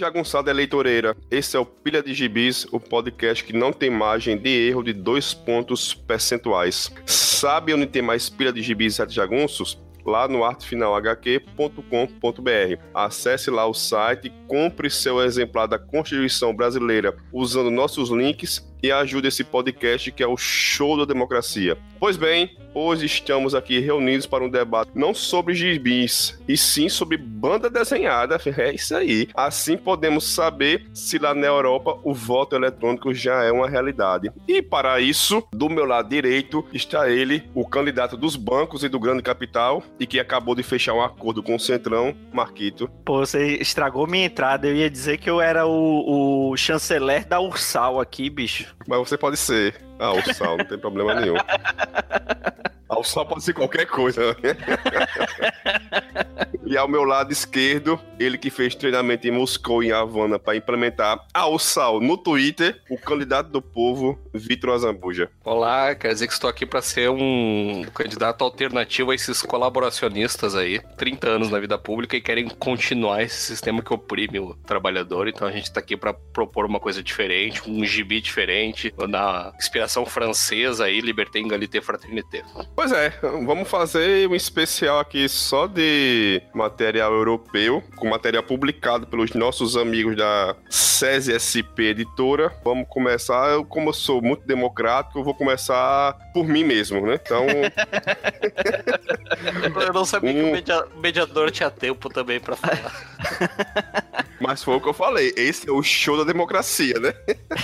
jagunçada eleitoreira, esse é o Pilha de Gibis, o podcast que não tem margem de erro de 2 pontos percentuais. Sabe onde tem mais pilha de gibis e 7 jagunços? Lá no artefinalhq.com.br. Acesse lá o site, compre seu exemplar da Constituição Brasileira usando nossos links e ajude esse podcast que é o show da democracia. Pois bem, hoje estamos aqui reunidos para um debate não sobre gibis, e sim sobre banda desenhada. É isso aí. Assim podemos saber se lá na Europa o voto eletrônico já é uma realidade. E para isso, do meu lado direito, está ele, o candidato dos bancos e do grande capital, e que acabou de fechar um acordo com o Centrão, Marquito. Pô, você estragou minha entrada. Eu ia dizer que eu era o chanceler da Ursal aqui, bicho. Mas você pode ser. Ah, Ursal, não tem problema nenhum. A Ursal pode ser qualquer coisa. E ao meu lado esquerdo, ele que fez treinamento em Moscou e em Havana para implementar a Ursal no Twitter, o candidato do povo, Vitor Azambuja. Olá, quer dizer que estou aqui para ser um candidato alternativo a esses colaboracionistas aí, 30 anos na vida pública e querem continuar esse sistema que oprime o trabalhador. Então a gente está aqui para propor uma coisa diferente, um gibi diferente, na inspiração francesa aí, Liberté, Égalité, Fraternité. Pois é, vamos fazer um especial aqui só de material europeu, com material publicado pelos nossos amigos da SESI SP Editora. Vamos começar, como eu sou muito democrático, eu vou começar por mim mesmo, né? Então... Eu não sabia que o mediador tinha tempo também pra falar. Mas foi o que eu falei, esse é o show da democracia, né?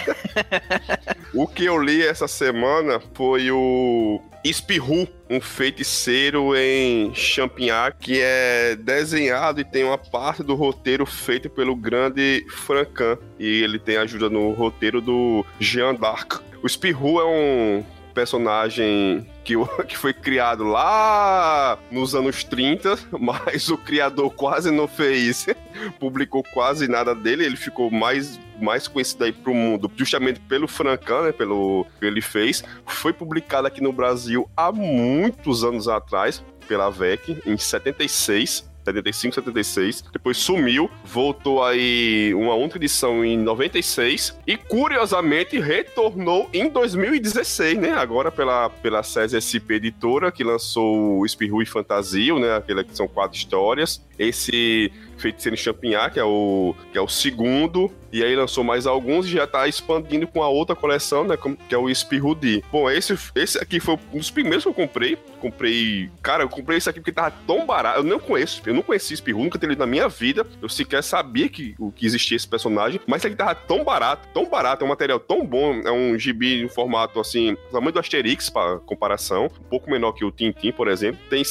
O que eu li essa semana foi o Espirru, um feiticeiro em Champignac, que é desenhado e tem uma parte do roteiro feito pelo grande Franquin. E ele tem ajuda no roteiro do Jean d'Arc. O Espirru é um personagem que foi criado lá nos anos 30, mas o criador quase não fez, publicou quase nada dele, ele ficou mais conhecido aí pro mundo, justamente pelo Franquin, né, pelo que ele fez. Foi publicado aqui no Brasil há muitos anos atrás, pela VEC, em 75, 76, depois sumiu, voltou aí uma única edição em 96 e curiosamente retornou em 2016, né, agora pela SESI SP Editora, que lançou o Espirru e Fantasio, né, aquela que são 4 histórias. Esse Feiticeiro em Champignac, que é o segundo, e aí lançou mais alguns e já tá expandindo com a outra coleção, né, que é o Espirru D. Bom, esse aqui foi um dos primeiros que eu comprei. Cara, eu comprei esse aqui porque tava tão barato. Eu não conhecia Espirru, nunca tinha lido na minha vida. Eu sequer sabia que existia esse personagem, mas esse aqui tava tão barato, é um material tão bom, é um gibi em formato, assim, tamanho do Asterix, para comparação, um pouco menor que o Tintin, por exemplo. Tem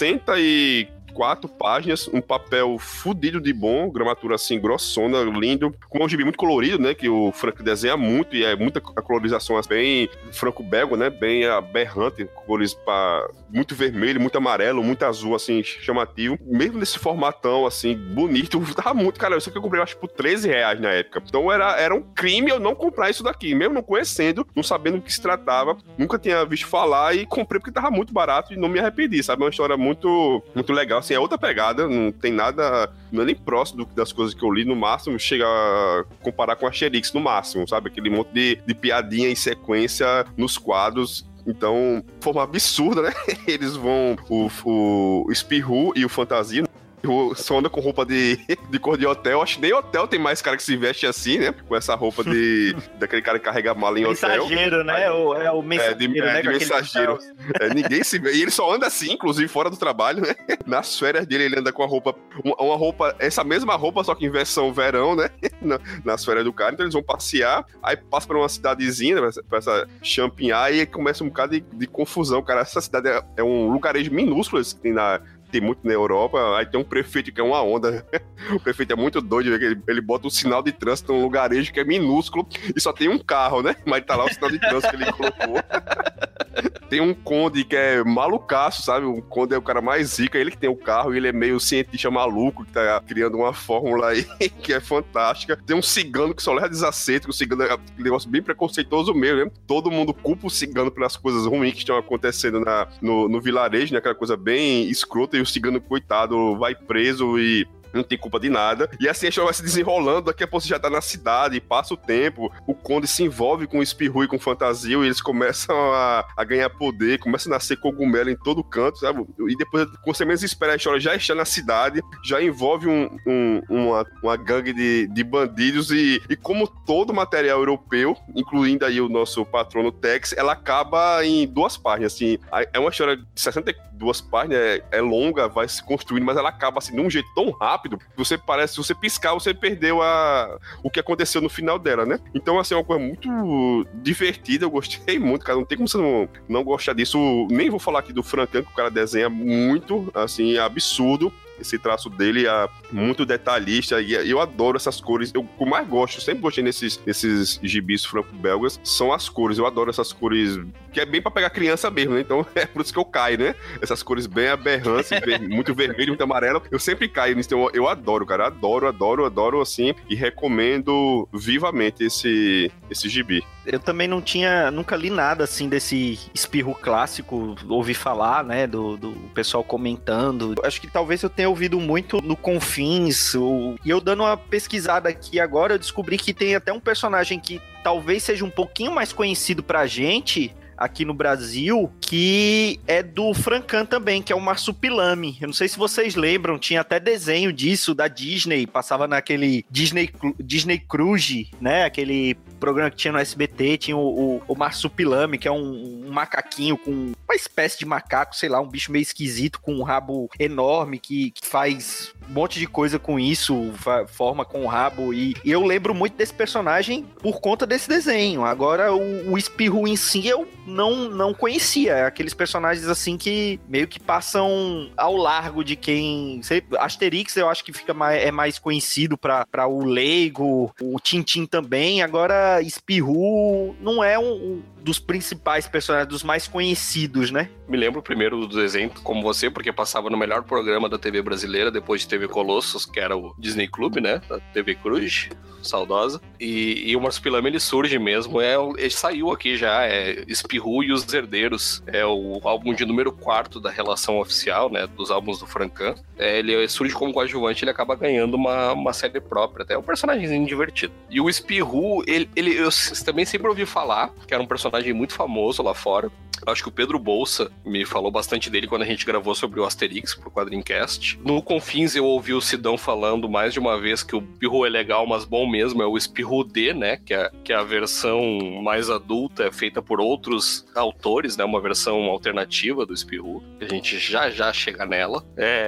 64 páginas, um papel fudido de bom, gramatura assim, grossona, lindo, com um gibi muito colorido, né, que o Frank desenha muito, e é muita a colorização bem franco-belga, né, bem aberrante, cores muito vermelho, muito amarelo, muito azul, assim, chamativo, mesmo nesse formatão, assim, bonito, tava muito, cara, isso aqui eu comprei, acho, por R$13 na época, então era um crime eu não comprar isso daqui, mesmo não conhecendo, não sabendo do que se tratava, nunca tinha visto falar, e comprei porque tava muito barato e não me arrependi, sabe, é uma história muito, muito legal, assim, é outra pegada, não tem nada, não é nem próximo das coisas que eu li, no máximo chega a comparar com a Asterix, no máximo, sabe, aquele monte de piadinha em sequência nos quadros. Então, de forma absurda, né, eles vão, o Espirru e o Fantasio, só anda com roupa de cor de hotel. Acho que nem hotel tem mais cara que se veste assim, né? Com essa roupa daquele cara que carrega a mala em hotel. Mensageiro, né? É o mensageiro, né? De mensageiro. Ninguém se vê. E ele só anda assim, inclusive fora do trabalho, né? Nas férias dele, ele anda com a roupa... Uma roupa... Essa mesma roupa, só que em versão verão, né? Nas férias do cara. Então eles vão passear. Aí passa por uma cidadezinha, né? Pra essa Champignac, e começa um bocado de confusão, cara. Essa cidade é um lugarejo minúsculo que tem muito na Europa. Aí tem um prefeito que é uma onda. O prefeito é muito doido, ele bota um sinal de trânsito num lugarejo que é minúsculo e só tem um carro, né? Mas tá lá o sinal de trânsito que ele colocou. Tem um conde que é malucaço, sabe? O conde é o cara mais rico, é ele que tem o carro, e ele é meio cientista maluco, que tá criando uma fórmula aí que é fantástica. Tem um cigano que só leva desaceito, que o cigano é um negócio bem preconceituoso mesmo, né? Todo mundo culpa o cigano pelas coisas ruins que estão acontecendo no vilarejo, né? Aquela coisa bem escrota, e o cigano, coitado, vai preso e não tem culpa de nada. E assim a história vai se desenrolando, daqui a pouco você já tá na cidade, passa o tempo, o Conde se envolve com o Espirru e com o Fantasio, e eles começam a ganhar poder, começa a nascer cogumelo em todo canto, sabe? E depois, quando você menos espera, a história já está na cidade, já envolve uma gangue de bandidos, e como todo material europeu, incluindo aí o nosso patrono Tex, ela acaba em 2 páginas, assim, é uma história de 62 páginas, é longa, vai se construindo, mas ela acaba assim, de um jeito tão rápido, que você parece, se você piscar, você perdeu o que aconteceu no final dela, né? Então, assim, é uma coisa muito divertida, eu gostei muito, cara, não tem como você não gostar disso. Nem vou falar aqui do Francan, que o cara desenha muito, assim, absurdo. Esse traço dele é muito detalhista, e eu adoro essas cores. O que eu mais gosto, sempre gostei nesses gibis franco-belgas, são as cores. Eu adoro essas cores, que é bem pra pegar criança mesmo, né? Então é por isso que eu caio, né? Essas cores bem aberrantes, muito vermelho, muito amarelo. Eu sempre caio nisso. Então eu adoro, cara. Adoro, assim. E recomendo vivamente esse gibi. Eu também nunca li nada assim desse Espirru clássico, ouvi falar, né, do pessoal comentando. Acho que talvez eu tenha ouvido muito no Confins, e eu dando uma pesquisada aqui agora, eu descobri que tem até um personagem que talvez seja um pouquinho mais conhecido pra gente aqui no Brasil, que é do Francan também, que é o Marsupilame. Eu não sei se vocês lembram, tinha até desenho disso da Disney, passava naquele Disney Cruise, né? Aquele programa que tinha no SBT, tinha o Marsupilame, que é um macaquinho com uma espécie de macaco, sei lá, um bicho meio esquisito, com um rabo enorme, que faz um monte de coisa com isso, forma com o rabo, e eu lembro muito desse personagem por conta desse desenho. Agora, o Espirru em si, eu não conhecia. Aqueles personagens assim que meio que passam ao largo de quem... Asterix eu acho que é mais conhecido para o leigo, o Tintin também. Agora, Espirru não é um dos principais personagens, dos mais conhecidos, né? Me lembro primeiro do desenho como você, porque passava no melhor programa da TV brasileira, depois de TV Colossus, que era o Disney Club, né? Da TV Cruz, saudosa. E o Marsupilame, ele surge mesmo, ele saiu aqui já, é Espirru e os Herdeiros, é o álbum de número 4 da relação oficial, né? Dos álbuns do Francan. Ele surge como coadjuvante, ele acaba ganhando uma série própria, até é um personagemzinho divertido. E o Espirru, eu também sempre ouvi falar, que era um personagem muito famoso lá fora. Acho que o Pedro Bolsa me falou bastante dele quando a gente gravou sobre o Asterix pro Quadrincast. No Confins eu ouvi o Sidão falando mais de uma vez que o Espirru é legal, mas bom mesmo é o Espirru D, né? Que é a versão mais adulta, é feita por outros autores, né? Uma versão alternativa do Espirru. A gente já chega nela.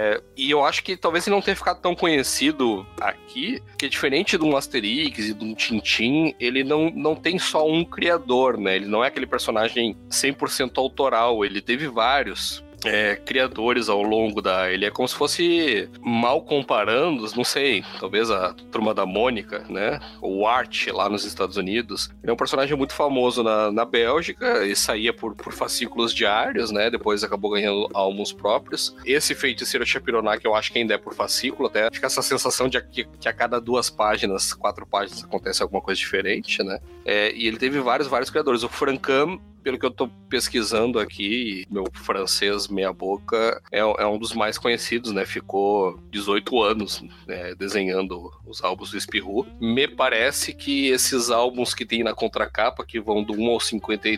E eu acho que talvez ele não tenha ficado tão conhecido aqui, que diferente de um Asterix e de um Tintin, ele não tem só um criador, né? Ele não é aquele personagem 100% autoral, ele teve vários criadores ao longo ele é como se fosse, mal comparando, não sei, talvez a Turma da Mônica, né, o Art lá nos Estados Unidos. Ele é um personagem muito famoso na Bélgica, e saía por fascículos diários, né, depois acabou ganhando álbuns próprios. Esse Feiticeiro Chapironac eu acho que ainda é por fascículo, até fica essa sensação de que a cada 2 páginas, 4 páginas acontece alguma coisa diferente, né, e ele teve vários criadores. O Francan, pelo que eu tô pesquisando aqui, meu francês meia boca, é um dos mais conhecidos, né? Ficou 18 anos desenhando os álbuns do Espirru. Me parece que esses álbuns que tem na contracapa, que vão do 1 ao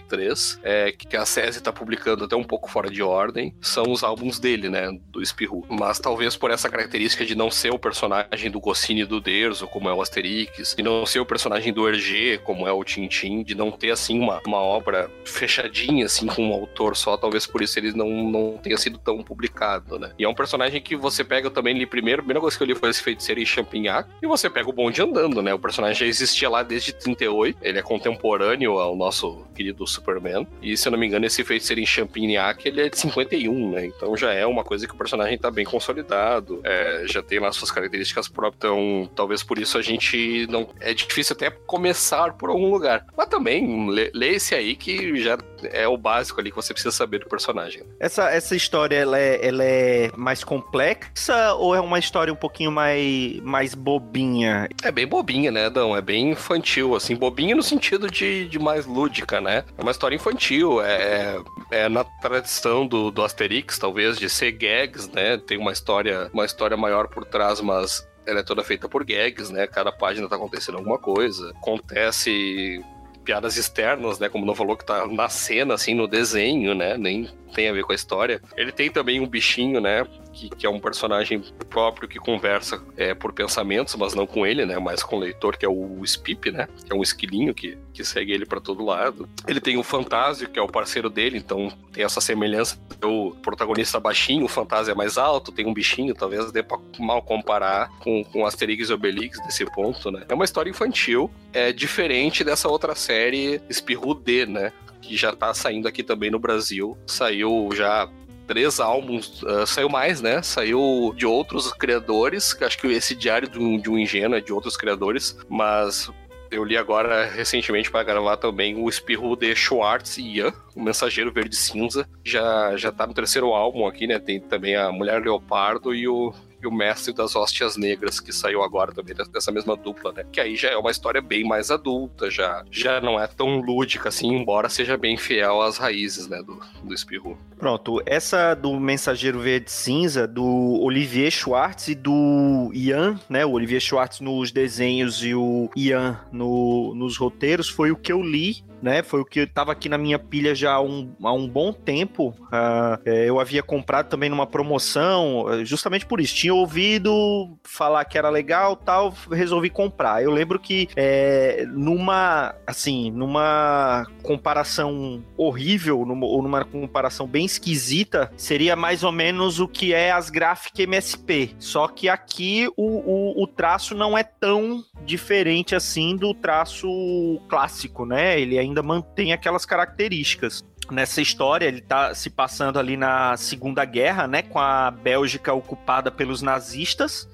53, que a SESI tá publicando até um pouco fora de ordem, são os álbuns dele, né? Do Espirru. Mas talvez por essa característica de não ser o personagem do Goscinny e do Derzo, como é o Asterix, de não ser o personagem do Hergé, como é o Tintin, de não ter, assim, uma obra fechadinha, assim, com um autor só, talvez por isso ele não tenha sido tão publicado, né? E é um personagem que você pega também ali primeiro, a primeira coisa que eu li foi esse Feiticeiro em Champignac, e você pega o Bonde Andando, né? O personagem já existia lá desde 38, ele é contemporâneo ao nosso querido Superman, e se eu não me engano esse Feiticeiro em Champignac, ele é de 51, né? Então já é uma coisa que o personagem tá bem consolidado, já tem lá suas características próprias, então talvez por isso a gente é difícil até começar por algum lugar. Mas também, lê esse aí que já é o básico ali que você precisa saber do personagem. Essa história, ela é mais complexa ou é uma história um pouquinho mais bobinha? É bem bobinha, né, Adão? É bem infantil, assim, bobinha no sentido de mais lúdica, né? É uma história infantil, é na tradição do Asterix, talvez, de ser gags, né? Tem uma história maior por trás, mas ela é toda feita por gags, né? Cada página tá acontecendo alguma coisa. Acontece piadas externas, né? Como não falou que tá na cena, assim, no desenho, né? Nem tem a ver com a história. Ele tem também um bichinho, né? Que é um personagem próprio que conversa por pensamentos, mas não com ele, né? Mas com o leitor, que é o Spip, né? Que é um esquilinho que segue ele pra todo lado. Ele tem o Fantasio, que é o parceiro dele, então tem essa semelhança. O protagonista baixinho, o Fantasio é mais alto, tem um bichinho, talvez dê pra mal comparar com Asterix e Obelix desse ponto, né? É uma história infantil, é diferente dessa outra série Spirou D, né? Que já tá saindo aqui também no Brasil. Saiu já 3 álbuns, saiu mais, né? Saiu de outros criadores, que acho que esse Diário de um Ingênuo é de outros criadores, mas eu li agora recentemente para gravar também o Spirou de Schwartz e Ian, o Mensageiro Verde Cinza, já tá no 3º álbum aqui, né? Tem também a Mulher Leopardo e o Mestre das Hóstias Negras, que saiu agora também dessa mesma dupla, né? Que aí já é uma história bem mais adulta, já não é tão lúdica assim, embora seja bem fiel às raízes, né, do Spirou. Pronto, essa do Mensageiro Verde Cinza, do Olivier Schwartz e do Ian, né? O Olivier Schwartz nos desenhos e o Ian nos roteiros, foi o que eu li, né? Foi o que estava aqui na minha pilha já há um bom tempo. Eu havia comprado também numa promoção, justamente por isso. Tinha ouvido falar que era legal, tal, resolvi comprar. Eu lembro que numa comparação horrível, ou numa comparação bem esquisita, seria mais ou menos o que é as Graphic MSP. Só que aqui o traço não é tão diferente assim do traço clássico, né? Ele ainda mantém aquelas características. Nessa história, ele tá se passando ali na Segunda Guerra, né, com a Bélgica ocupada pelos nazistas,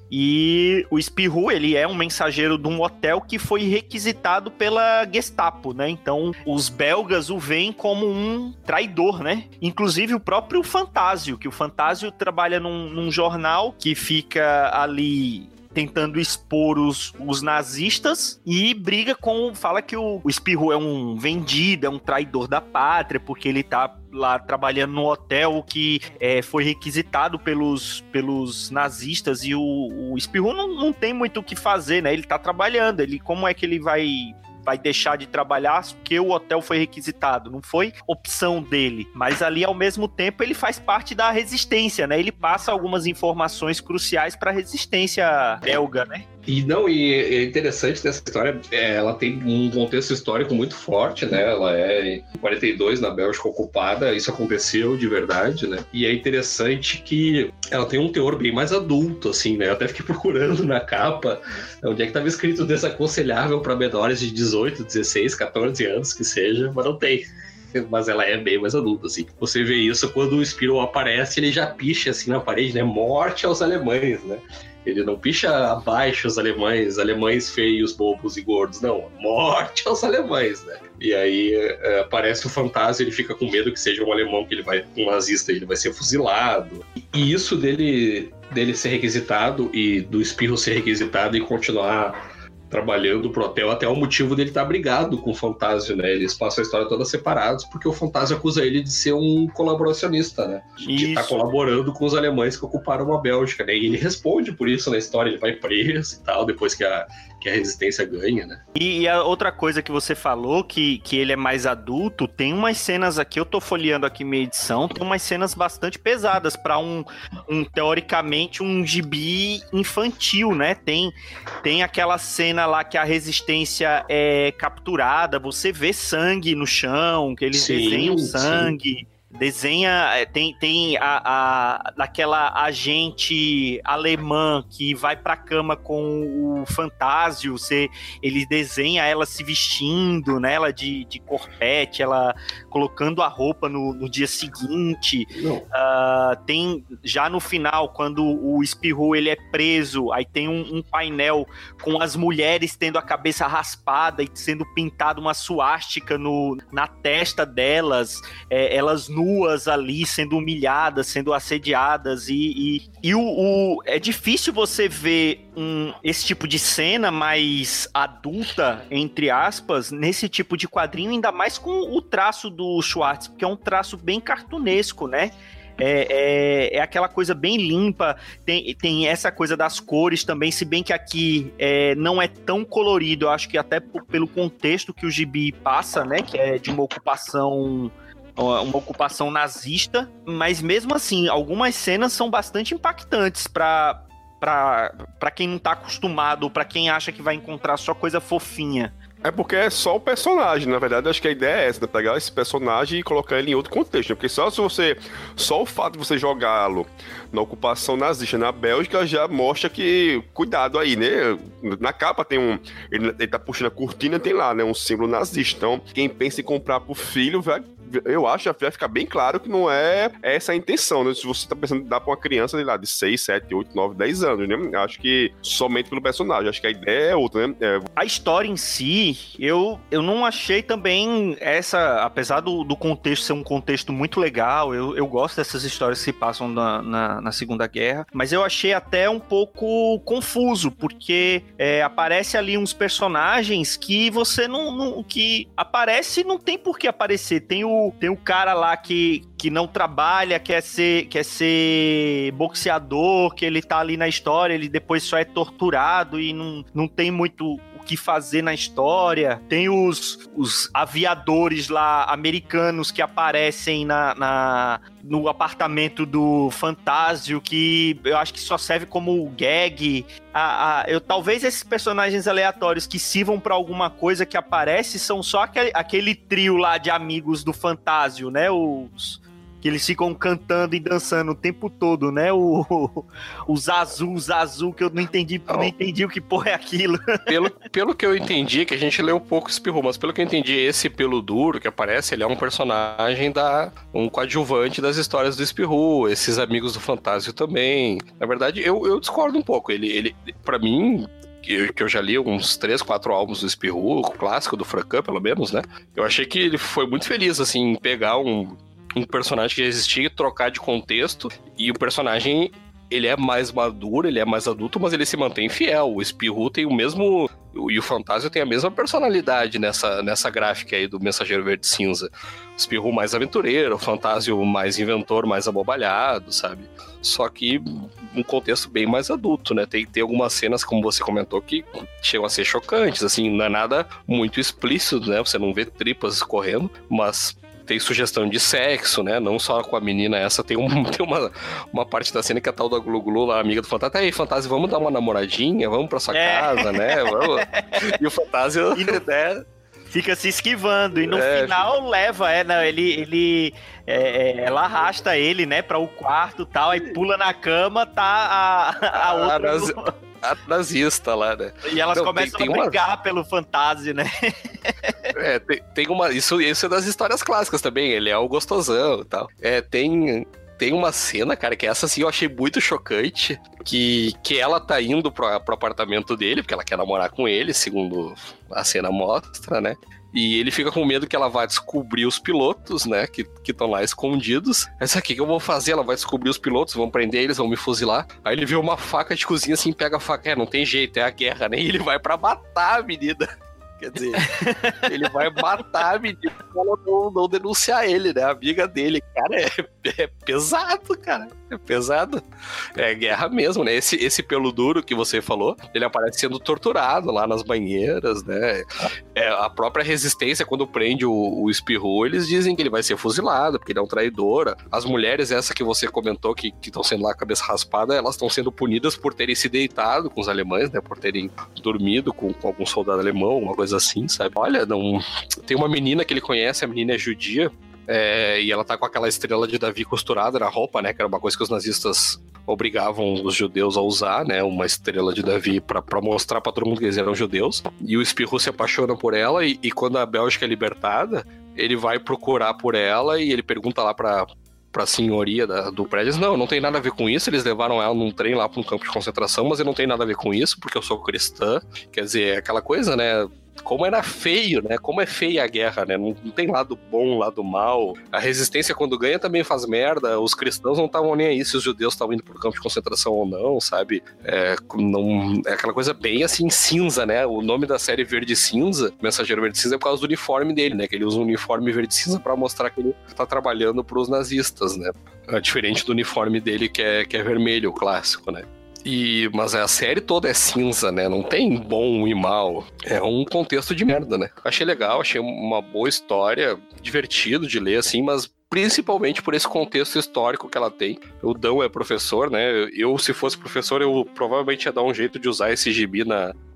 e o Spirou, ele é um mensageiro de um hotel que foi requisitado pela Gestapo, né, então os belgas o veem como um traidor, né, inclusive o próprio Fantasio, que o Fantasio trabalha num jornal que fica ali tentando expor os nazistas e fala que o Spirou é um vendido, é um traidor da pátria, porque ele tá lá trabalhando no hotel que foi requisitado pelos nazistas, e o Spirou não tem muito o que fazer, né? Ele tá trabalhando, como é que ele vai deixar de trabalhar porque o hotel foi requisitado? Não foi opção dele, mas ali ao mesmo tempo ele faz parte da resistência, né? Ele passa algumas informações cruciais para a resistência belga, né? E é interessante dessa história, ela tem um contexto histórico muito forte, né? Ela é em 42, na Bélgica ocupada, isso aconteceu de verdade, né? E é interessante que ela tem um teor bem mais adulto, assim, né? Eu até fiquei procurando na capa onde é que estava escrito desaconselhável para menores de 18, 16, 14 anos, que seja, mas não tem. Mas ela é bem mais adulta, assim. Você vê isso quando o Spirou aparece, ele já picha, assim, na parede, né? Morte aos alemães, né? Ele não picha abaixo os alemães feios, bobos e gordos, não. Morte aos alemães, né? E aí aparece o Fantasio, ele fica com medo que seja um alemão, um nazista, ele vai ser fuzilado. E isso dele ser requisitado e do Spirou ser requisitado e continuar trabalhando pro hotel, até o motivo dele estar brigado com o Fantasio, né? Eles passam a história toda separados, porque o Fantasio acusa ele de ser um colaboracionista, né? De estar colaborando com os alemães que ocuparam a Bélgica, né? E ele responde por isso na história, ele vai preso e tal, depois que a resistência ganha, né? E a outra coisa que você falou, que ele é mais adulto, tem umas cenas aqui, eu tô folheando aqui minha edição, tem umas cenas bastante pesadas para teoricamente, um gibi infantil, né? Tem aquela cena lá que a resistência é capturada, você vê sangue no chão, que eles desenham sangue. desenha, tem daquela agente alemã que vai pra cama com o Fantásio, ele desenha ela se vestindo, né, ela de corpete, ela colocando a roupa no dia seguinte. Tem, já no final, quando o Espirru ele é preso, aí tem um painel com as mulheres tendo a cabeça raspada e sendo pintada uma suástica na testa delas, elas nuas ali, sendo humilhadas, sendo assediadas, e é difícil você ver esse tipo de cena mais adulta, entre aspas, nesse tipo de quadrinho, ainda mais com o traço do Schwartz, porque é um traço bem cartunesco, né? É aquela coisa bem limpa, tem essa coisa das cores também, se bem que aqui não é tão colorido, eu acho que até pelo contexto que o gibi passa, né, que é de uma ocupação nazista, mas mesmo assim, algumas cenas são bastante impactantes pra quem não tá acostumado, ou pra quem acha que vai encontrar só coisa fofinha. É porque é só o personagem, na verdade, acho que a ideia é essa, né? Pegar esse personagem e colocar ele em outro contexto, né? Porque só o fato de você jogá-lo na ocupação nazista na Bélgica já mostra que, cuidado aí, né? Na capa tem ele tá puxando a cortina, tem lá, né? Um símbolo nazista. Então, quem pensa em comprar pro filho, eu acho que vai ficar bem claro que não é essa a intenção, né? Se você tá pensando em dar pra uma criança, sei lá, de 6, 7, 8, 9, 10 anos, né? Acho que somente pelo personagem. Acho que a ideia é outra, né? A história em si, eu não achei também apesar do contexto ser um contexto muito legal, eu gosto dessas histórias que se passam na Segunda Guerra, mas eu achei até um pouco confuso, porque aparece ali uns personagens que você que aparece, não tem por que aparecer. Tem o cara lá que não trabalha, quer ser boxeador, que ele tá ali na história, ele depois só é torturado e não tem muito o que fazer na história. Tem os aviadores lá americanos que aparecem no apartamento do Fantásio, que eu acho que só serve como gag. Talvez esses personagens aleatórios que sirvam pra alguma coisa que aparece são só aquele trio lá de amigos do Fantásio, né? Que eles ficam cantando e dançando o tempo todo, né? O Zazu, que eu não entendi o que porra é aquilo. Pelo que eu entendi, que a gente leu um pouco Espirru, mas pelo que eu entendi, esse Pelo Duro que aparece, ele é um personagem um coadjuvante das histórias do Espirru, esses amigos do Fantásio também. Na verdade, eu discordo um pouco. Ele pra mim, que eu já li uns 3, 4 álbuns do Espirru, o clássico do Francan, pelo menos, né? Eu achei que ele foi muito feliz, assim, em pegar um personagem que já existia e trocar de contexto, e o personagem, ele é mais maduro, ele é mais adulto, mas ele se mantém fiel. O Espirru tem o mesmo, e o Fantásio tem a mesma personalidade nessa gráfica aí do Mensageiro Verde Cinza. O Espirru mais aventureiro, o Fantásio mais inventor, mais abobalhado, sabe? Só que um contexto bem mais adulto, né? Tem algumas cenas, como você comentou, que chegam a ser chocantes, assim, não é nada muito explícito, né? Você não vê tripas escorrendo, mas tem sugestão de sexo, né? Não só com a menina essa, tem uma parte da cena que a tal da Glu-Glu, a amiga do Fantásio, tá aí, Fantásio, vamos dar uma namoradinha, vamos pra sua casa, né? Vamos. E o Fantásio, né? Fica se esquivando, e no final leva, ela arrasta ele, né, para o quarto e tal, aí pula na cama, tá a outra... A nazista lá, né? E elas começam a brigar pelo Fantásio, né? Tem uma... Isso é das histórias clássicas também, ele é o gostosão e tal. Tem uma cena, cara, que essa assim eu achei muito chocante, que ela tá indo pro apartamento dele, porque ela quer namorar com ele, segundo a cena mostra, né? E ele fica com medo que ela vá descobrir os pilotos, né? Que estão lá escondidos. Mas o que eu vou fazer? Ela vai descobrir os pilotos, vão prender eles, vão me fuzilar. Aí ele vê uma faca de cozinha assim, pega a faca. Não tem jeito, é a guerra, né? E ele vai pra matar a menina. Quer dizer, ele vai matar a menina pra ela não denunciar ele, né? A amiga dele. Cara, é pesado, cara. É pesado. É guerra mesmo, né? Esse Pelo Duro que você falou, ele aparece sendo torturado lá nas banheiras, né? A própria resistência, quando prende o Espirru, eles dizem que ele vai ser fuzilado, porque ele é um traidor. As mulheres, essa que você comentou, que estão sendo lá cabeça raspada, elas estão sendo punidas por terem se deitado com os alemães, né? Por terem dormido com algum soldado alemão, uma coisa assim, sabe? Olha, tem uma menina que ele conhece, a menina é judia, E ela tá com aquela estrela de Davi costurada na roupa, né? Que era uma coisa que os nazistas obrigavam os judeus a usar, né? Uma estrela de Davi pra mostrar pra todo mundo que eles eram judeus. E o Spirou se apaixona por ela e quando a Bélgica é libertada, ele vai procurar por ela e ele pergunta lá pra senhoria do prédio. Não tem nada a ver com isso. Eles levaram ela num trem lá pra um campo de concentração, mas eu não tenho nada a ver com isso, porque eu sou cristã. Quer dizer, é aquela coisa, né? Como era feio, né? Como é feia a guerra, né? Não tem lado bom, lado mal. A resistência, quando ganha, também faz merda. Os cristãos não estavam nem aí se os judeus estavam indo pro campo de concentração ou não, sabe? É aquela coisa bem, assim, cinza, né? O nome da série Verde Cinza, Mensageiro Verde Cinza, é por causa do uniforme dele, né? Que ele usa um uniforme verde cinza pra mostrar que ele tá trabalhando pros nazistas, né? Diferente do uniforme dele, que é vermelho, o clássico, né? Mas a série toda é cinza, né? Não tem bom e mal. É um contexto de merda, né? Achei legal, achei uma boa história, divertido de ler, assim, mas principalmente por esse contexto histórico que ela tem. O Dão é professor, né? Eu, se fosse professor, eu provavelmente ia dar um jeito de usar esse gibi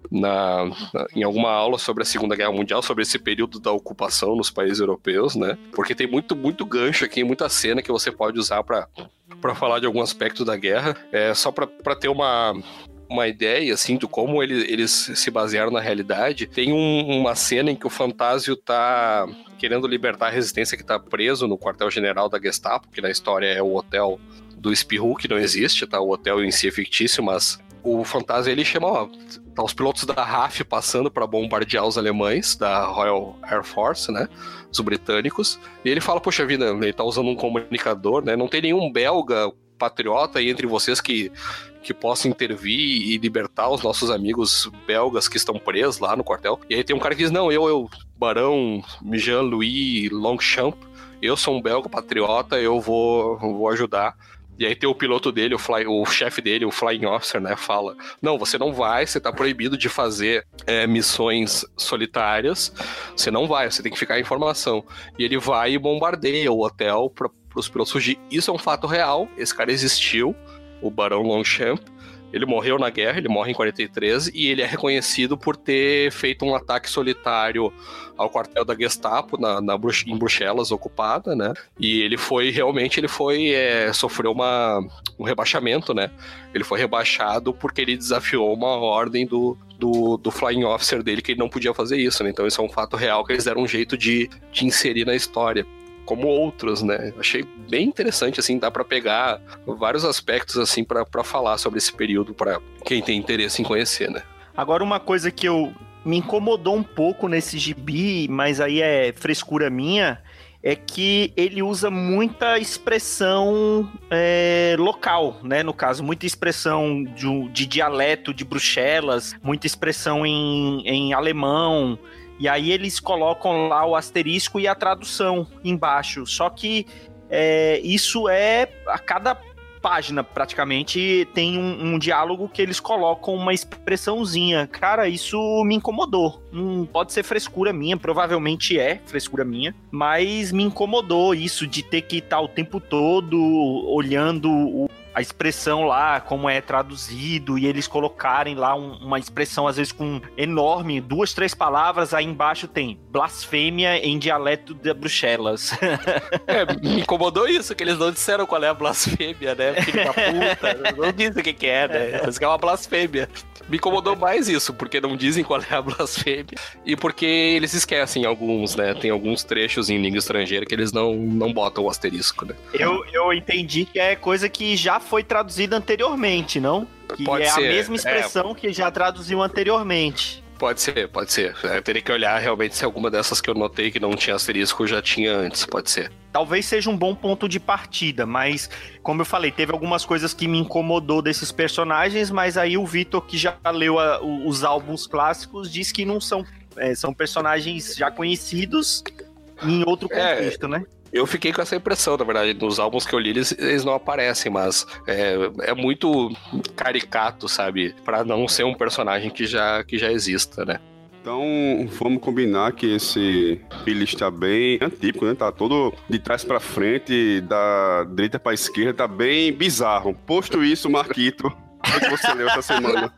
em alguma aula sobre a Segunda Guerra Mundial, sobre esse período da ocupação nos países europeus, né? Porque tem muito gancho aqui, muita cena que você pode usar pra falar de algum aspecto da guerra. Só pra ter uma ideia, assim, de como eles se basearam na realidade. Tem uma cena em que o Fantásio tá querendo libertar a resistência que tá preso no quartel-general da Gestapo, que na história é o hotel do Spirou, que não existe, tá? O hotel em si é fictício, mas o Fantásio, ele chama, tá os pilotos da RAF passando para bombardear os alemães da Royal Air Force, né? Os britânicos. E ele fala, poxa vida, ele tá usando um comunicador, né? Não tem nenhum belga patriota aí entre vocês que possa intervir e libertar os nossos amigos belgas que estão presos lá no quartel. E aí tem um cara que diz, não, eu Barão Jean-Louis Longchamp, eu sou um belga patriota, eu vou ajudar. E aí tem o piloto dele, o chefe dele, o Flying Officer, né, fala, não, você não vai, você tá proibido de fazer missões solitárias, você não vai, você tem que ficar em formação. E ele vai e bombardeia o hotel para os pilotos fugir. Isso é um fato real, esse cara existiu, o Barão Longchamp. Ele morreu na guerra, ele morre em 43, e ele é reconhecido por ter feito um ataque solitário ao quartel da Gestapo em Bruxelas, ocupada, né? E ele sofreu um rebaixamento, né? Ele foi rebaixado porque ele desafiou uma ordem do Flying Officer dele, que ele não podia fazer isso, né? Então isso é um fato real que eles deram um jeito de inserir na história. Como outros, né? Achei bem interessante, assim, dá pra pegar vários aspectos, assim, pra falar sobre esse período, pra quem tem interesse em conhecer, né? Agora, uma coisa que me incomodou um pouco nesse gibi, mas aí é frescura minha, é que ele usa muita expressão local, né? No caso, muita expressão de dialeto de Bruxelas, muita expressão em alemão. E aí eles colocam lá o asterisco e a tradução embaixo. Só que isso a cada página, praticamente, tem um diálogo que eles colocam uma expressãozinha. Cara, isso me incomodou. Não pode ser frescura minha, provavelmente é frescura minha, mas me incomodou isso de ter que estar o tempo todo olhando a expressão lá, como é traduzido, e eles colocarem lá uma expressão, às vezes, com enorme, 2, 3 palavras, aí embaixo tem blasfêmia em dialeto de Bruxelas. Me incomodou isso, que eles não disseram qual é a blasfêmia, né? Filho da puta, não dizem o que é, né? Isso que é uma blasfêmia. Me incomodou mais isso, porque não dizem qual é a blasfêmia, e porque eles esquecem alguns, né? Tem alguns trechos em língua estrangeira que eles não botam o asterisco, né? Eu entendi que é coisa que já foi traduzida anteriormente, não? Que pode ser. A mesma expressão que já traduziu anteriormente. Pode ser. Eu teria que olhar realmente se alguma dessas que eu notei que não tinha asterisco já tinha antes, pode ser. Talvez seja um bom ponto de partida, mas, como eu falei, teve algumas coisas que me incomodou desses personagens, mas aí o Vitor, que já leu os álbuns clássicos, diz que não são personagens já conhecidos em outro contexto, né? Eu fiquei com essa impressão, na verdade. Nos álbuns que eu li, eles não aparecem, mas é muito caricato, sabe? Pra não ser um personagem que já exista, né? Então, vamos combinar que esse playlist tá bem atípico, né? Tá todo de trás pra frente, da direita pra esquerda, tá bem bizarro. Posto isso, Marquito, O que você leu essa semana?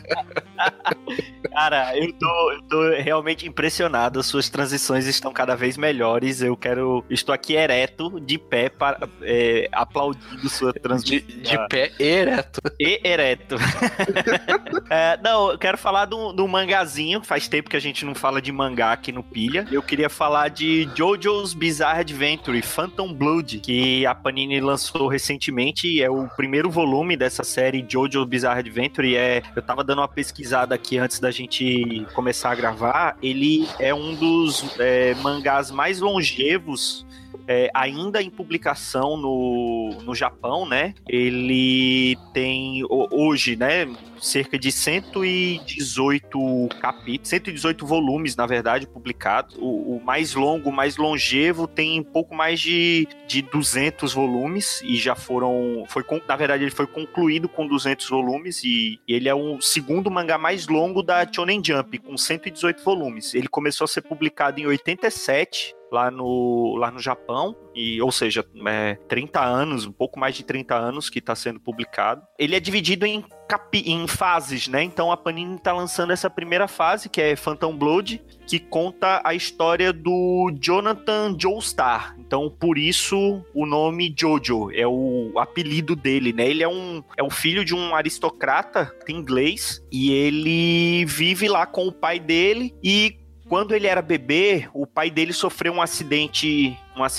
Cara, eu tô realmente impressionado. Suas transições estão cada vez melhores. Estou aqui ereto, de pé, aplaudindo sua transmissão. De pé ereto. Ereto. Não, eu quero falar do mangazinho. Faz tempo que a gente não fala de mangá aqui no Pilha. Eu queria falar de JoJo's Bizarre Adventure, Phantom Blood, que a Panini lançou recentemente. É o primeiro volume dessa série JoJo's Bizarre Adventure. Eu tava dando uma pesquisada aqui antes da gente começar a gravar. Ele é um dos mangás mais longevos ainda em publicação no Japão, né? Ele tem hoje, né, cerca de 118 capítulos, 118 volumes, na verdade, publicados. O mais longo, o mais longevo, tem pouco mais de 200 volumes e já na verdade, ele foi concluído com 200 volumes e ele é o segundo mangá mais longo da Shonen Jump, com 118 volumes. Ele começou a ser publicado em 87, lá no Japão, ou seja, 30 anos, um pouco mais de 30 anos que está sendo publicado. Ele é dividido em fases, né? Então a Panini está lançando essa primeira fase, que é Phantom Blood, que conta a história do Jonathan Joestar. Então, por isso, o nome Jojo é o apelido dele, né? Ele é um filho de um aristocrata inglês e ele vive lá com o pai dele e quando ele era bebê, o pai dele sofreu um acidente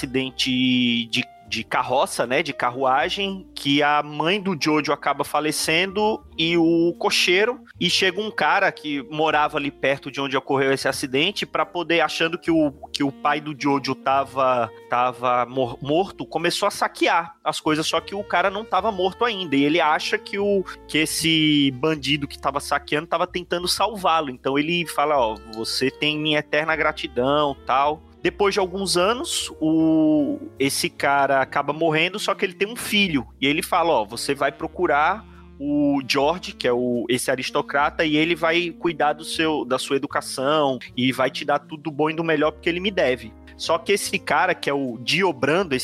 de carroça, né, de carruagem, que a mãe do Jojo acaba falecendo e o cocheiro, e chega um cara que morava ali perto de onde ocorreu esse acidente para poder, achando que o pai do Jojo tava morto, começou a saquear as coisas, só que o cara não tava morto ainda, e ele acha que esse bandido que tava saqueando tava tentando salvá-lo, então ele fala, você tem minha eterna gratidão, tal. Depois de alguns anos, esse cara acaba morrendo, só que ele tem um filho. E ele fala, você vai procurar o George, que é esse aristocrata, e ele vai cuidar da sua educação e vai te dar tudo do bom e do melhor porque ele me deve. Só que esse cara, que é o Dio Brando,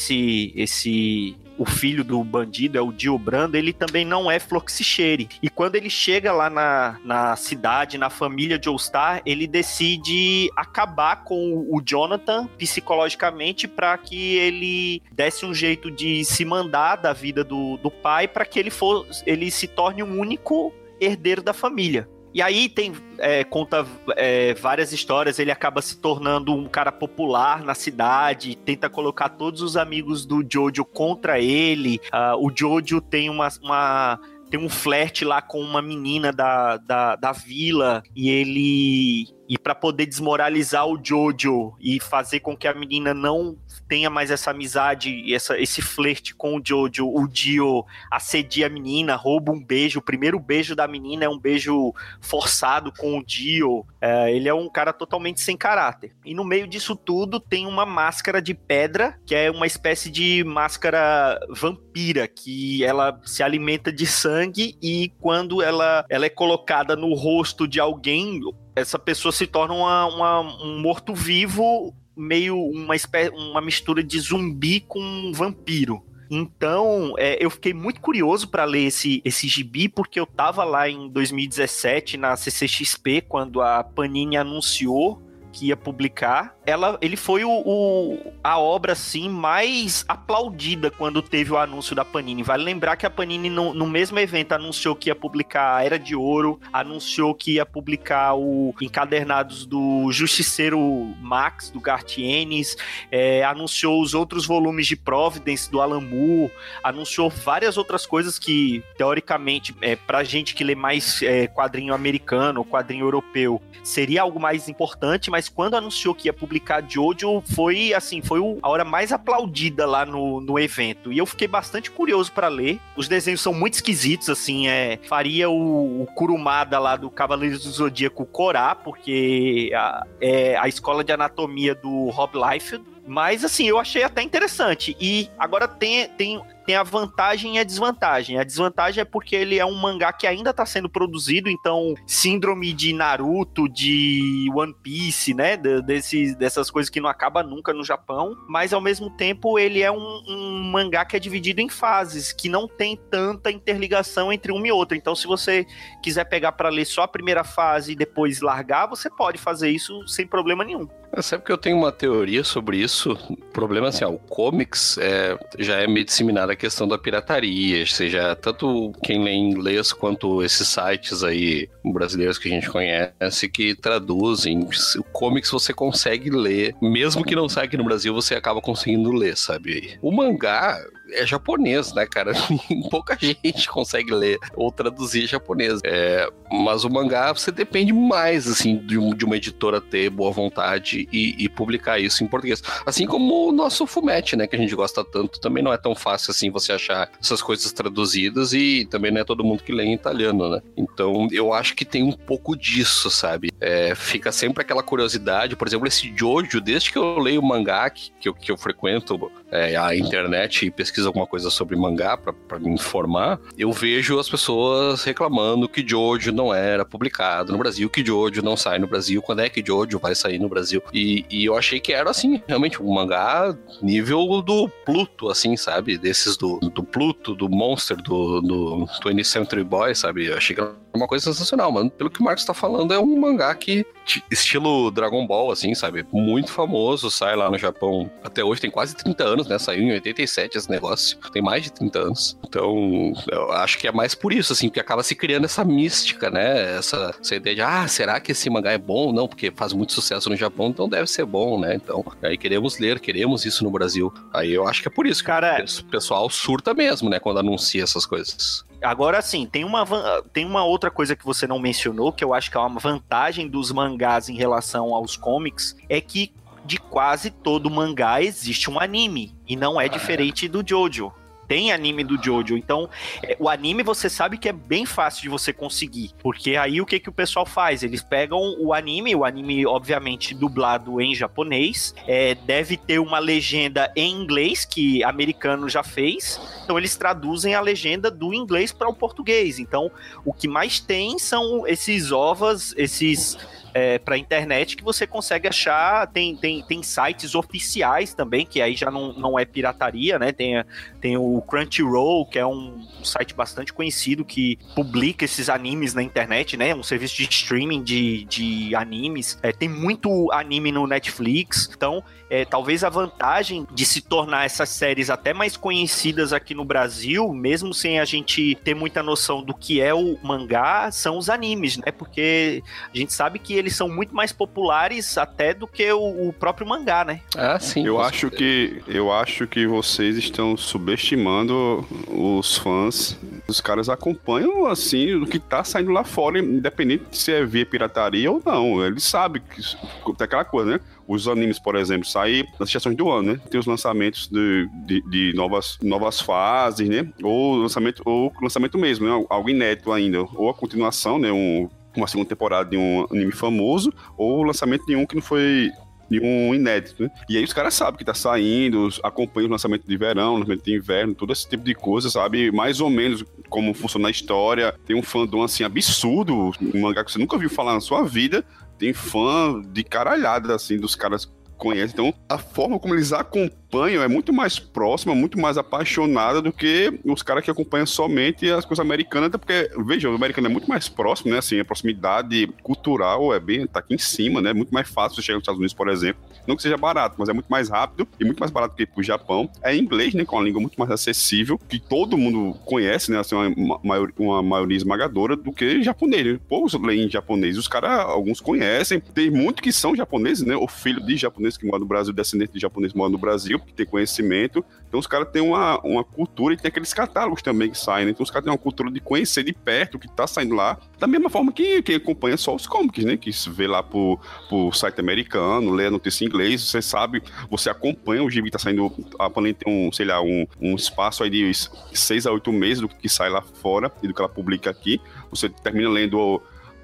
o filho do bandido é o Dio Brando, ele também não é flor que se cheire. E quando ele chega lá na cidade, na família Joestar, ele decide acabar com o Jonathan psicologicamente para que ele desse um jeito de se mandar da vida do pai para que ele se torne um único herdeiro da família. E aí conta várias histórias, ele acaba se tornando um cara popular na cidade, tenta colocar todos os amigos do Jojo contra ele. O Jojo tem tem um flerte lá com uma menina da vila, e para poder desmoralizar o Jojo e fazer com que a menina não tenha mais essa amizade, esse flerte com o Jojo, o Dio assedia a menina, rouba um beijo. O primeiro beijo da menina é um beijo forçado com o Dio. Ele é um cara totalmente sem caráter. E no meio disso tudo tem uma máscara de pedra, que é uma espécie de máscara vampira, que ela se alimenta de sangue e quando ela é colocada no rosto de alguém, essa pessoa se torna um morto-vivo, meio uma mistura de zumbi com um vampiro. Então, eu fiquei muito curioso para ler esse gibi, porque eu tava lá em 2017 na CCXP, quando a Panini anunciou que ia publicar. Ele foi a obra assim mais aplaudida quando teve o anúncio da Panini. Vale lembrar que a Panini no mesmo evento anunciou que ia publicar a Era de Ouro, anunciou que ia publicar o encadernados do Justiceiro Max, do Garth Ennis, anunciou os outros volumes de Providence, do Alan Moore, anunciou várias outras coisas que, teoricamente, pra gente que lê mais quadrinho americano ou quadrinho europeu, seria algo mais importante, mas quando anunciou que ia publicar Jojo, foi a hora mais aplaudida lá no evento. E eu fiquei bastante curioso para ler. Os desenhos são muito esquisitos, assim, faria o Kurumada lá do Cavaleiros do Zodíaco corar, porque é a escola de anatomia do Rob Liefeld, Mas, assim, eu achei até interessante. E agora tem a vantagem e a desvantagem. A desvantagem é porque ele é um mangá que ainda tá sendo produzido, então síndrome de Naruto, de One Piece, né? Dessas coisas que não acaba nunca no Japão. Mas, ao mesmo tempo, ele é um mangá que é dividido em fases, que não tem tanta interligação entre uma e outra. Então, se você quiser pegar para ler só a primeira fase e depois largar, você pode fazer isso sem problema nenhum. Sabe que eu tenho uma teoria sobre isso? O problema é assim, o comics já é meio disseminada a questão da pirataria, seja tanto quem lê em inglês quanto esses sites aí brasileiros que a gente conhece que traduzem. O comics você consegue ler, mesmo que não saia aqui no Brasil, você acaba conseguindo ler, sabe? O mangá é japonês, né, cara? Pouca gente consegue ler ou traduzir japonês. Mas o mangá, você depende mais, assim, de uma editora ter boa vontade e publicar isso em português. Assim como o nosso Fumetti, né, que a gente gosta tanto, também não é tão fácil, assim, você achar essas coisas traduzidas e também não é todo mundo que lê em italiano, né? Então, eu acho que tem um pouco disso, sabe? Fica sempre aquela curiosidade, por exemplo, esse Jojo, desde que eu leio o mangá, que eu frequento a internet e pesquiso alguma coisa sobre mangá pra me informar, eu vejo as pessoas reclamando que Jojo não era publicado no Brasil, que Jojo não sai no Brasil, quando é que Jojo vai sair no Brasil? E eu achei que era, assim, realmente um mangá nível do Pluto, assim, sabe? Desses do Pluto, do Monster, do 20th Century Boy, sabe? Eu achei que era uma coisa sensacional, mano. Pelo que o Marcos tá falando, é um mangá que, estilo Dragon Ball, assim, sabe? Muito famoso, sai lá no Japão até hoje, tem quase 30 anos, né? Saiu em 87 esse negócio, tem mais de 30 anos. Então, eu acho que é mais por isso, assim, porque acaba se criando essa mística, né? Essa ideia de, será que esse mangá é bom? Não, porque faz muito sucesso no Japão, então deve ser bom, né? Então, aí queremos ler, queremos isso no Brasil. Aí eu acho que é por isso que o pessoal surta mesmo, né? Quando anuncia essas coisas. Agora sim, tem uma outra coisa que você não mencionou, que eu acho que é uma vantagem dos mangás em relação aos comics, é que de quase todo mangá existe um anime, e não é diferente do Jojo. Tem anime do Jojo, então o anime você sabe que é bem fácil de você conseguir, porque aí o que o pessoal faz? Eles pegam o anime obviamente dublado em japonês, deve ter uma legenda em inglês que americano já fez, então eles traduzem a legenda do inglês para o português. Então o que mais tem são esses ovas, para internet que você consegue achar, tem sites oficiais também, que aí já não é pirataria, né? Tem o Crunchyroll, que é um site bastante conhecido que publica esses animes na internet, né? Um serviço de streaming de animes. Tem muito anime no Netflix, então talvez a vantagem de se tornar essas séries até mais conhecidas aqui no Brasil, mesmo sem a gente ter muita noção do que é o mangá, são os animes, né? Porque a gente sabe que eles são muito mais populares até do que o próprio mangá, né? Ah, sim. Eu acho que vocês estão subestimando os fãs. Os caras acompanham, assim, o que tá saindo lá fora, independente se é via pirataria ou não. Eles sabem que tem aquela coisa, né? Os animes, por exemplo, saem nas estações do ano, né? Tem os lançamentos de novas fases, né? Ou lançamento mesmo, né? Algo inédito ainda. Ou a continuação, né? Uma segunda temporada de um anime famoso, ou o lançamento de um que não foi de um inédito, né? E aí os caras sabem que tá saindo, acompanham o lançamento de verão, lançamento de inverno, todo esse tipo de coisa, sabe? Mais ou menos como funciona a história. Tem um fandom, assim, absurdo, um mangá que você nunca ouviu falar na sua vida. Tem fã de caralhada, assim, dos caras que conhecem. Então, a forma como eles acompanham é muito mais próxima, muito mais apaixonada do que os caras que acompanham somente as coisas americanas, até porque, veja, o americano é muito mais próximo, né? Assim, a proximidade cultural tá aqui em cima, né? Muito mais fácil você chegar nos Estados Unidos, por exemplo. Não que seja barato, mas é muito mais rápido e muito mais barato que ir pro Japão. É em inglês, né? Com uma língua muito mais acessível, que todo mundo conhece, né? Assim, uma maioria esmagadora do que japonês, né? Poucos leem em japonês. Os caras, alguns conhecem. Tem muitos que são japoneses, né? Ou filho de japonês que mora no Brasil, descendente de japonês que mora no Brasil, que tem conhecimento. Então os caras têm uma cultura, e tem aqueles catálogos também que saem, né? Então os caras têm uma cultura de conhecer de perto o que tá saindo lá, da mesma forma que quem acompanha só os comics, né? Que se vê lá por site americano, lê a notícia em inglês, você sabe, você acompanha o gibi que tá saindo, a Panini tem um espaço aí de 6 a 8 meses do que sai lá fora e do que ela publica aqui. Você termina lendo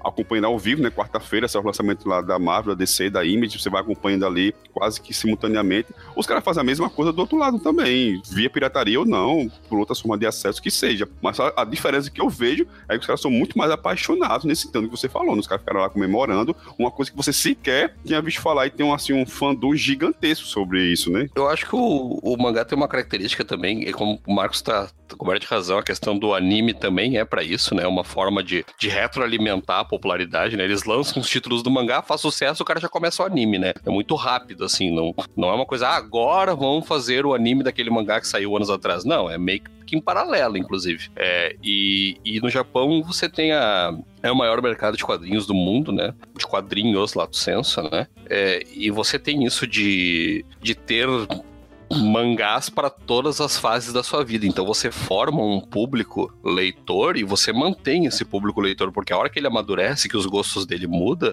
acompanhando ao vivo, né? Quarta-feira, esse é o lançamento lá da Marvel, da DC, da Image, você vai acompanhando ali quase que simultaneamente. Os caras fazem a mesma coisa do outro lado também, via pirataria ou não, por outras formas de acesso que seja. Mas a diferença que eu vejo é que os caras são muito mais apaixonados nesse tanto que você falou, os caras ficaram lá comemorando uma coisa que você sequer tinha visto falar, e tem assim, um fandom gigantesco sobre isso, né? Eu acho que o mangá tem uma característica também, e como o Marcos tá coberto de razão, a questão do anime também é pra isso, né? Uma forma de retroalimentar a popularidade, né? Eles lançam os títulos do mangá, faz sucesso, o cara já começa o anime, né? É muito rápido, assim, não é uma coisa, agora vamos fazer o anime daquele mangá que saiu anos atrás. Não, é meio que em paralelo, inclusive. E no Japão você tem é o maior mercado de quadrinhos do mundo, né? De quadrinhos, lato sensu, né? E você tem isso de ter mangás para todas as fases da sua vida. Então você forma um público leitor e você mantém esse público leitor, porque a hora que ele amadurece, que os gostos dele mudam,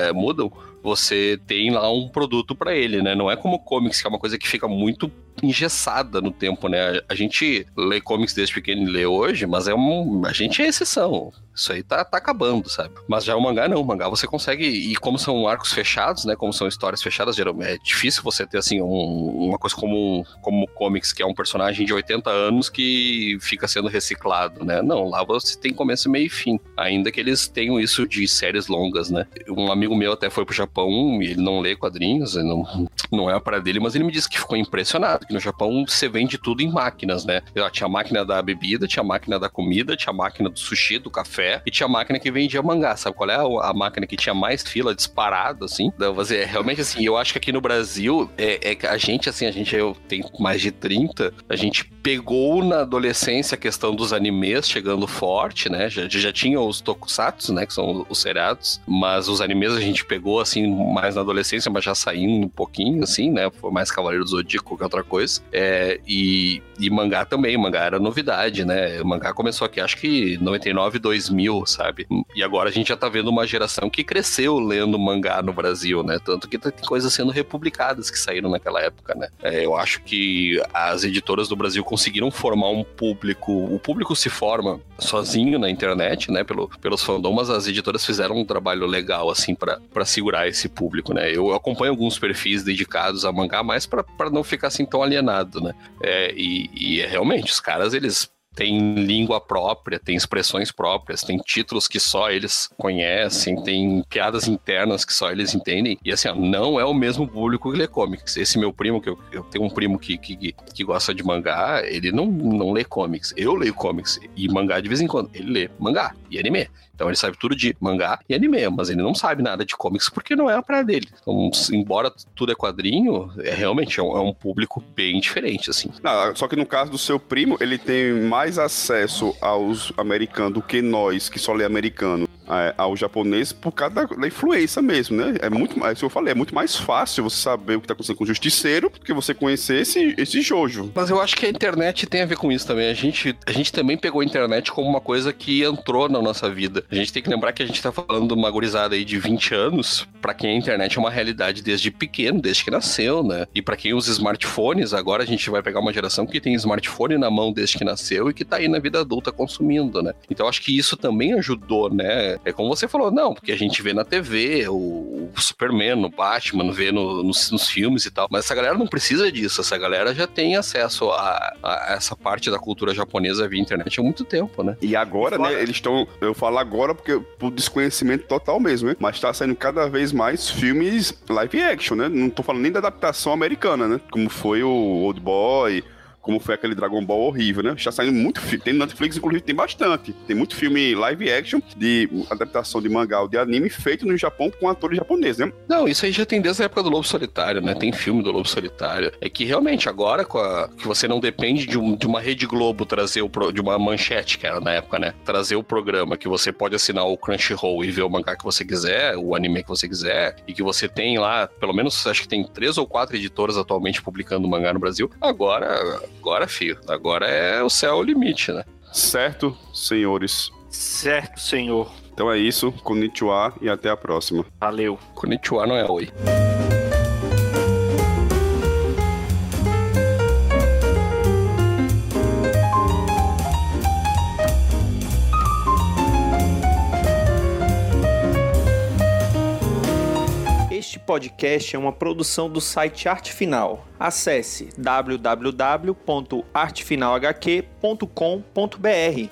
você tem lá um produto para ele, né? Não é como comics, que é uma coisa que fica muito engessada no tempo, né? A gente lê comics desde pequeno e lê hoje, mas a gente é exceção. Isso aí tá acabando, sabe? Mas já o mangá não. O mangá você consegue, e como são arcos fechados, né? Como são histórias fechadas, geralmente é difícil você ter, assim, uma coisa como comics, que é um personagem de 80 anos que fica sendo reciclado, né? Não, lá você tem começo, meio e fim. Ainda que eles tenham isso de séries longas, né? Um amigo meu até foi pro Japão e ele não lê quadrinhos, não é a praia dele, mas ele me disse que ficou impressionado, que no Japão você vende tudo em máquinas, né? Tinha a máquina da bebida, tinha a máquina da comida, tinha a máquina do sushi, do café, e tinha a máquina que vendia mangá. Sabe qual é a máquina que tinha mais fila disparado, assim? Então, realmente, assim, eu acho que aqui no Brasil, a gente, eu tenho mais de 30, a gente pegou na adolescência a questão dos animes chegando forte, né? Já tinha os tokusatsu, né? Que são os seriados, mas os animes a gente pegou, assim, mais na adolescência, mas já saindo um pouquinho, assim, né? Foi mais Cavaleiro do Zodíaco, qualquer outra coisa. E mangá também, mangá era novidade, né? O mangá começou aqui, acho que 99, 2000, sabe? E agora a gente já tá vendo uma geração que cresceu lendo mangá no Brasil, né? Tanto que tem coisas sendo republicadas que saíram naquela época, né? Eu acho que as editoras do Brasil conseguiram formar um público. O público se forma sozinho na internet, né? Pelos fandoms, mas as editoras fizeram um trabalho legal, assim, pra segurar esse público, né? Eu acompanho alguns perfis dedicados a mangá, mais pra não ficar assim tão alienado, né? Realmente, os caras, eles tem língua própria, tem expressões próprias, tem títulos que só eles conhecem, tem piadas internas que só eles entendem. E assim, não é o mesmo público que lê comics. Esse meu primo, que eu tenho um primo que gosta de mangá, ele não lê comics. Eu leio comics e mangá de vez em quando. Ele lê mangá e anime. Então ele sabe tudo de mangá e anime, mas ele não sabe nada de comics porque não é a praia dele. Então, embora tudo é quadrinho, realmente é um público bem diferente, assim. Não, só que no caso do seu primo, ele tem mais acesso aos americanos do que nós, que só lê americano, ao japonês, por causa da influência mesmo, né? É muito mais, eu falei, é muito mais fácil você saber o que tá acontecendo com o Justiceiro do que você conhecer esse Jojo. Mas eu acho que a internet tem a ver com isso também. A gente também pegou a internet como uma coisa que entrou na nossa vida. A gente tem que lembrar que a gente tá falando de uma gurizada aí de 20 anos, pra quem a internet é uma realidade desde pequeno, desde que nasceu, né? E pra quem usa smartphones, agora a gente vai pegar uma geração que tem smartphone na mão desde que nasceu e que tá aí na vida adulta consumindo, né? Então acho que isso também ajudou, né? É como você falou, não, porque a gente vê na TV o Superman, o Batman, vê nos filmes e tal, mas essa galera não precisa disso, essa galera já tem acesso a essa parte da cultura japonesa via internet há muito tempo, né? E agora, né, eles estão, eu falo agora porque por desconhecimento total mesmo, né? Mas tá saindo cada vez mais filmes live action, né? Não tô falando nem da adaptação americana, né? Como foi o Old Boy, como foi aquele Dragon Ball horrível, né? Está saindo muito filme. Tem no Netflix, inclusive, tem bastante. Tem muito filme live action de adaptação de mangá ou de anime feito no Japão com atores japoneses, né? Não, isso aí já tem desde a época do Lobo Solitário, né? Tem filme do Lobo Solitário. É que realmente agora que você não depende de uma Rede Globo trazer de uma manchete, que era na época, né? Trazer o programa, que você pode assinar o Crunchyroll e ver o mangá que você quiser, o anime que você quiser, e que você tem lá, pelo menos, acho que tem 3 ou 4 editoras atualmente publicando mangá no Brasil. Agora, filho, agora é o céu o limite, né? Certo, senhores. Certo, senhor. Então é isso, konnichiwa e até a próxima. Valeu. Konnichiwa não é oi. podcast é uma produção do site Arte Final. Acesse www.artefinalhq.com.br